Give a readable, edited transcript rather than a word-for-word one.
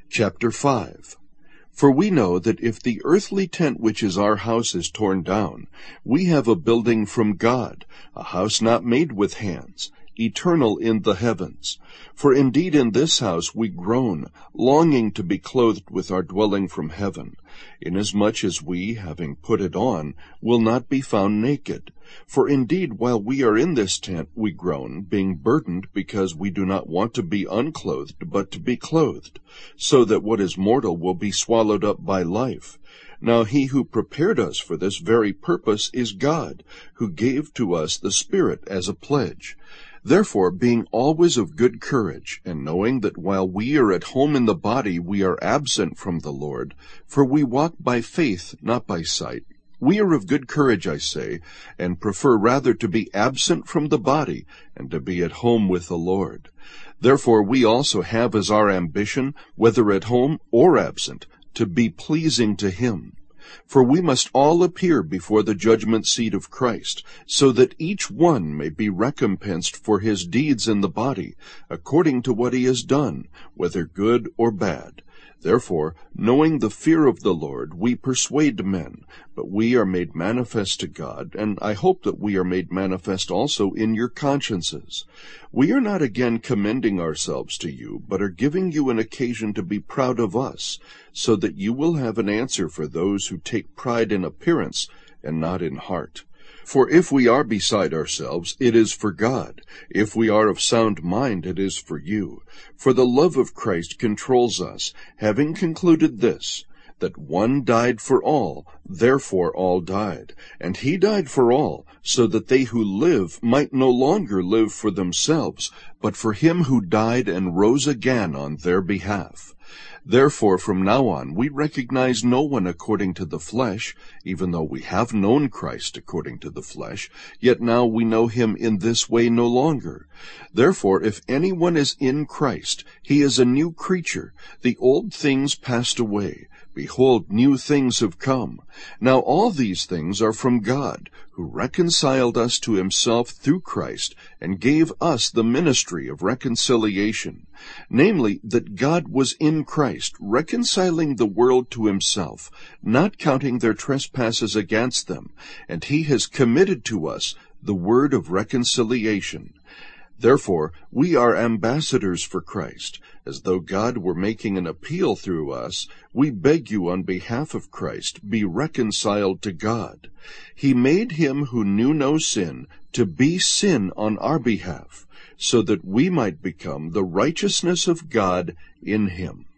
Chapter 5. For we know that if the earthly tent which is our house is torn down, we have a building from God, a house not made with hands, eternal in the heavens. For indeed in this house we groan, longing to be clothed with our dwelling from heaven, inasmuch as we, having put it on, will not be found naked. For indeed while we are in this tent we groan, being burdened, because we do not want to be unclothed, but to be clothed, so that what is mortal will be swallowed up by life. Now he who prepared us for this very purpose is God, who gave to us the Spirit as a pledge. Therefore, being always of good courage, and knowing that while we are at home in the body we are absent from the Lord, for we walk by faith, not by sight, we are of good courage, I say, and prefer rather to be absent from the body, and to be at home with the Lord. Therefore we also have as our ambition, whether at home or absent, to be pleasing to him. For we must all appear before the judgment seat of Christ, so that each one may be recompensed for his deeds in the body, according to what he has done, whether good or bad. Therefore, knowing the fear of the Lord, we persuade men, but we are made manifest to God, and I hope that we are made manifest also in your consciences. We are not again commending ourselves to you, but are giving you an occasion to be proud of us, so that you will have an answer for those who take pride in appearance and not in heart. For if we are beside ourselves, it is for God. If we are of sound mind, it is for you. For the love of Christ controls us, having concluded this, that one died for all, therefore all died. And he died for all, so that they who live might no longer live for themselves, but for him who died and rose again on their behalf. Therefore from now on we recognize no one according to the flesh, even though we have known Christ according to the flesh, yet now we know him in this way no longer. Therefore if anyone is in Christ, he is a new creature. The old things passed away. Behold, new things have come. Now all these things are from God, who reconciled us to himself through Christ, and gave us the ministry of reconciliation. Namely, that God was in Christ, reconciling the world to himself, not counting their trespasses against them, and he has committed to us the word of reconciliation. Therefore, we are ambassadors for Christ. As though God were making an appeal through us, we beg you on behalf of Christ, be reconciled to God. He made him who knew no sin to be sin on our behalf, so that we might become the righteousness of God in him.